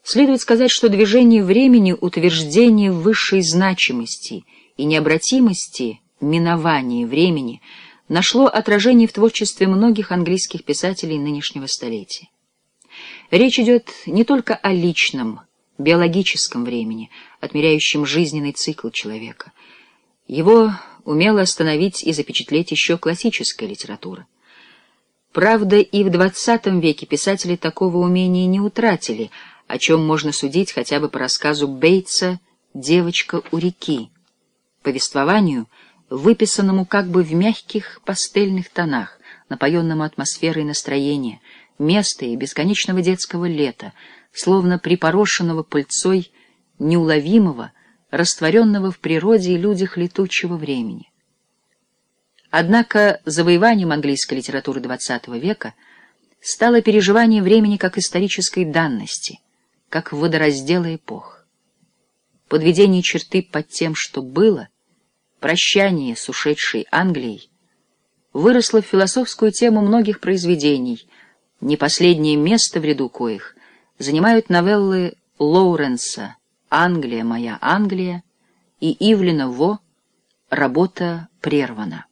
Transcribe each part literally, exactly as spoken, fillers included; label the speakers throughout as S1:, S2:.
S1: Следует сказать, что движение времени — утверждение высшей значимости и необратимости минования времени нашло отражение в творчестве многих английских писателей нынешнего столетия. Речь идет не только о личном, биологическом времени, отмеряющем жизненный цикл человека. Его умела остановить и запечатлеть еще классическая литература. Правда, и в двадцатом веке писатели такого умения не утратили, о чем можно судить хотя бы по рассказу Бейтса «Девочка у реки», повествованию, выписанному как бы в мягких пастельных тонах, напоенному атмосферой настроения, места и бесконечного детского лета, словно припорошенного пыльцой неуловимого, растворенного в природе и людях летучего времени. Однако завоеванием английской литературы двадцатого века стало переживание времени как исторической данности, как водораздела эпох. Подведение черты под тем, что было, прощание с ушедшей Англией, выросло в философскую тему многих произведений, не последнее место в ряду коих занимают новеллы Лоуренса «Англия, моя Англия» и Ивлина Во «Работа прервана».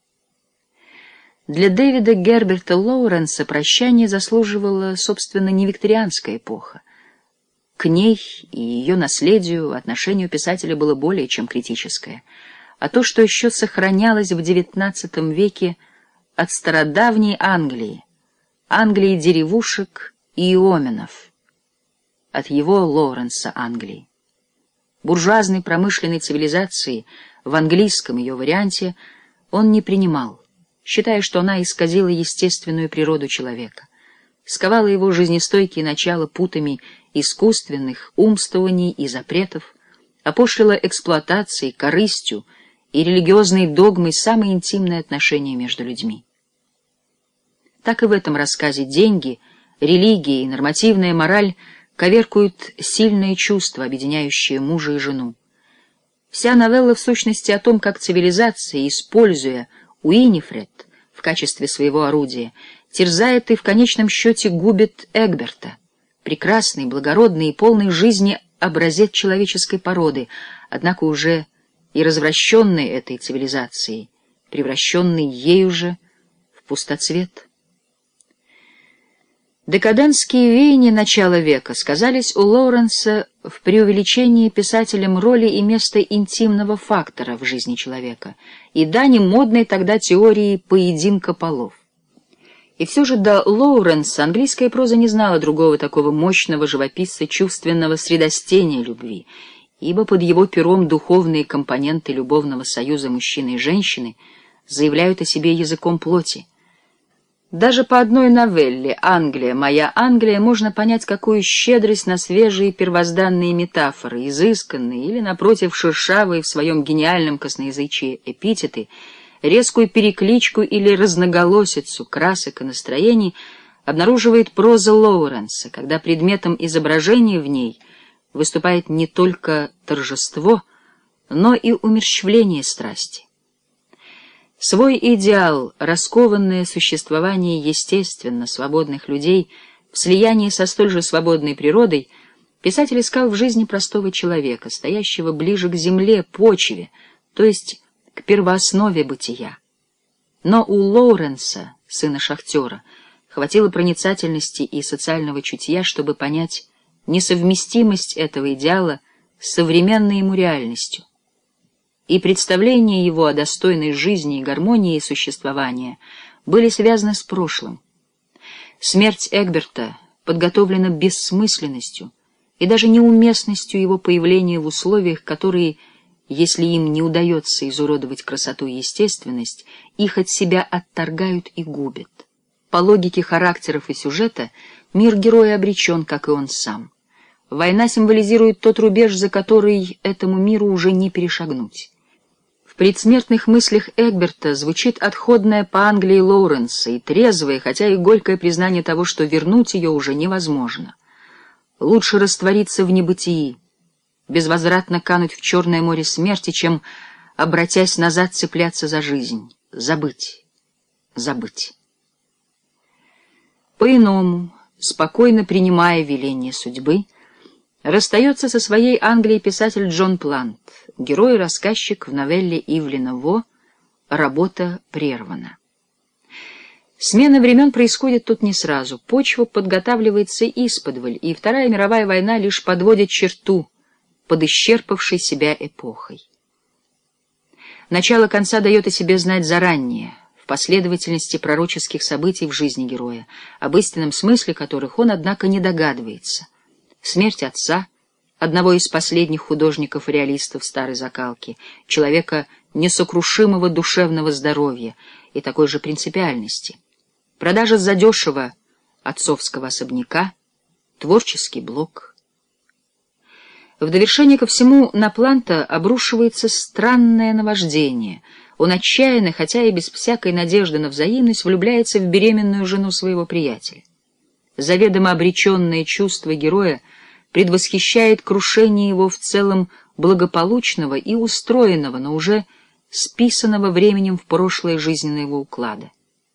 S1: Для Дэвида Герберта Лоуренса прощание заслуживала, собственно, не викторианская эпоха. К ней и ее наследию отношение у писателя было более чем критическое, а то, что еще сохранялось в девятнадцатом веке от стародавней Англии, Англии деревушек и иоменов, от его Лоуренса Англии. Буржуазной промышленной цивилизации в английском ее варианте он не принимал, считая, что она исказила естественную природу человека, сковала его жизнестойкие начала путами искусственных умствований и запретов, опошлила эксплуатацией, корыстью и религиозной догмой самые интимные отношения между людьми. Так и в этом рассказе деньги, религия и нормативная мораль коверкуют сильные чувства, объединяющие мужа и жену. Вся новелла в сущности о том, как цивилизация, используя Уинифред в качестве своего орудия, терзает и в конечном счете губит Эгберта, прекрасный, благородный и полный жизни образец человеческой породы, однако уже и развращенный этой цивилизацией, превращенный ею же в пустоцвет. Декадентские веяния начала века сказались у Лоуренса в преувеличении писателем роли и места интимного фактора в жизни человека и дани модной тогда теории поединка полов. И все же до Лоуренса английская проза не знала другого такого мощного живописца чувственного средостения любви, ибо под его пером духовные компоненты любовного союза мужчины и женщины заявляют о себе языком плоти. Даже по одной новелле «Англия, моя Англия» можно понять, какую щедрость на свежие первозданные метафоры, изысканные или, напротив, шершавые в своем гениальном косноязычии эпитеты, резкую перекличку или разноголосицу красок и настроений обнаруживает проза Лоуренса, когда предметом изображения в ней выступает не только торжество, но и умерщвление страсти. Свой идеал, раскованное существование естественно свободных людей в слиянии со столь же свободной природой, писатель искал в жизни простого человека, стоящего ближе к земле, почве, то есть к первооснове бытия. Но у Лоуренса, сына шахтера, хватило проницательности и социального чутья, чтобы понять несовместимость этого идеала с современной ему реальностью. И представления его о достойной жизни и гармонии существования были связаны с прошлым. Смерть Эгберта подготовлена бессмысленностью и даже неуместностью его появления в условиях, которые, если им не удается изуродовать красоту и естественность, их от себя отторгают и губят. По логике характеров и сюжета мир героя обречен, как и он сам. Война символизирует тот рубеж, за который этому миру уже не перешагнуть. В предсмертных мыслях Эгберта звучит отходная по Англии Лоуренса и трезвое, хотя и горькое признание того, что вернуть ее уже невозможно. Лучше раствориться в небытии, безвозвратно кануть в черное море смерти, чем, обратясь назад, цепляться за жизнь, забыть, забыть. По-иному, спокойно принимая веление судьбы, Расстается со своей Англией писатель Джон Плант, герой и рассказчик в новелле Ивлина Во «Работа прервана». Смена времен происходит тут не сразу, почва подготавливается исподволь, и Вторая мировая война лишь подводит черту под исчерпавшей себя эпохой. Начало конца дает о себе знать заранее, в последовательности пророческих событий в жизни героя, об истинном смысле которых он, однако, не догадывается. Смерть отца, одного из последних художников-реалистов старой закалки, человека несокрушимого душевного здоровья и такой же принципиальности, продажа задешево отцовского особняка, творческий блок. В довершение ко всему на Планта обрушивается странное наваждение. Он отчаянно, хотя и без всякой надежды на взаимность, влюбляется в беременную жену своего приятеля. Заведомо обреченное чувство героя предвосхищает крушение его в целом благополучного и устроенного, но уже списанного временем в прошлое жизненного уклада.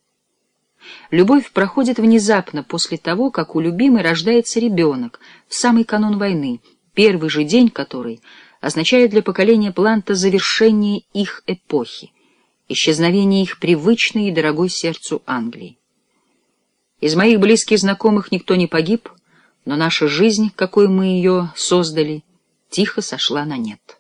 S1: Любовь проходит внезапно после того, как у любимой рождается ребенок, в самый канун войны, первый же день которой означает для поколения Планта завершение их эпохи, исчезновение их привычной и дорогой сердцу Англии. Из моих близких знакомых никто не погиб, но наша жизнь, какой мы ее создали, тихо сошла на нет.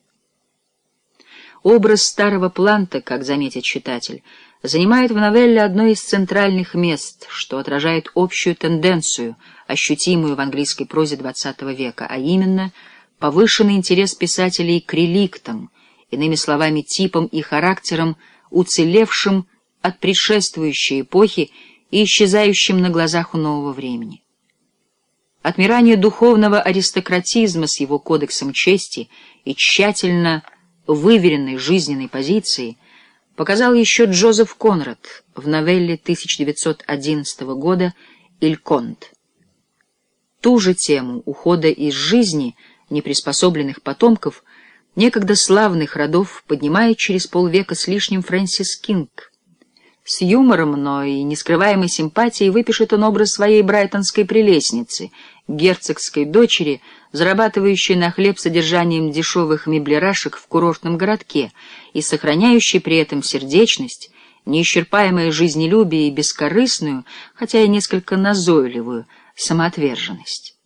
S1: Образ старого Планта, как заметит читатель, занимает в новелле одно из центральных мест, что отражает общую тенденцию, ощутимую в английской прозе двадцатого века, а именно повышенный интерес писателей к реликтам, иными словами, типам и характерам, уцелевшим от предшествующей эпохи и исчезающим на глазах у нового времени. Отмирание духовного аристократизма с его кодексом чести и тщательно выверенной жизненной позиции показал еще Джозеф Конрад в новелле тысяча девятьсот одиннадцатого года «Иль Конт». Ту же тему ухода из жизни неприспособленных потомков некогда славных родов поднимает через полвека с лишним Фрэнсис Кинг. С юмором, но и нескрываемой симпатией выпишет он образ своей брайтонской прелестницы, герцогской дочери, зарабатывающей на хлеб содержанием дешевых меблерашек в курортном городке и сохраняющей при этом сердечность, неисчерпаемое жизнелюбие и бескорыстную, хотя и несколько назойливую, самоотверженность.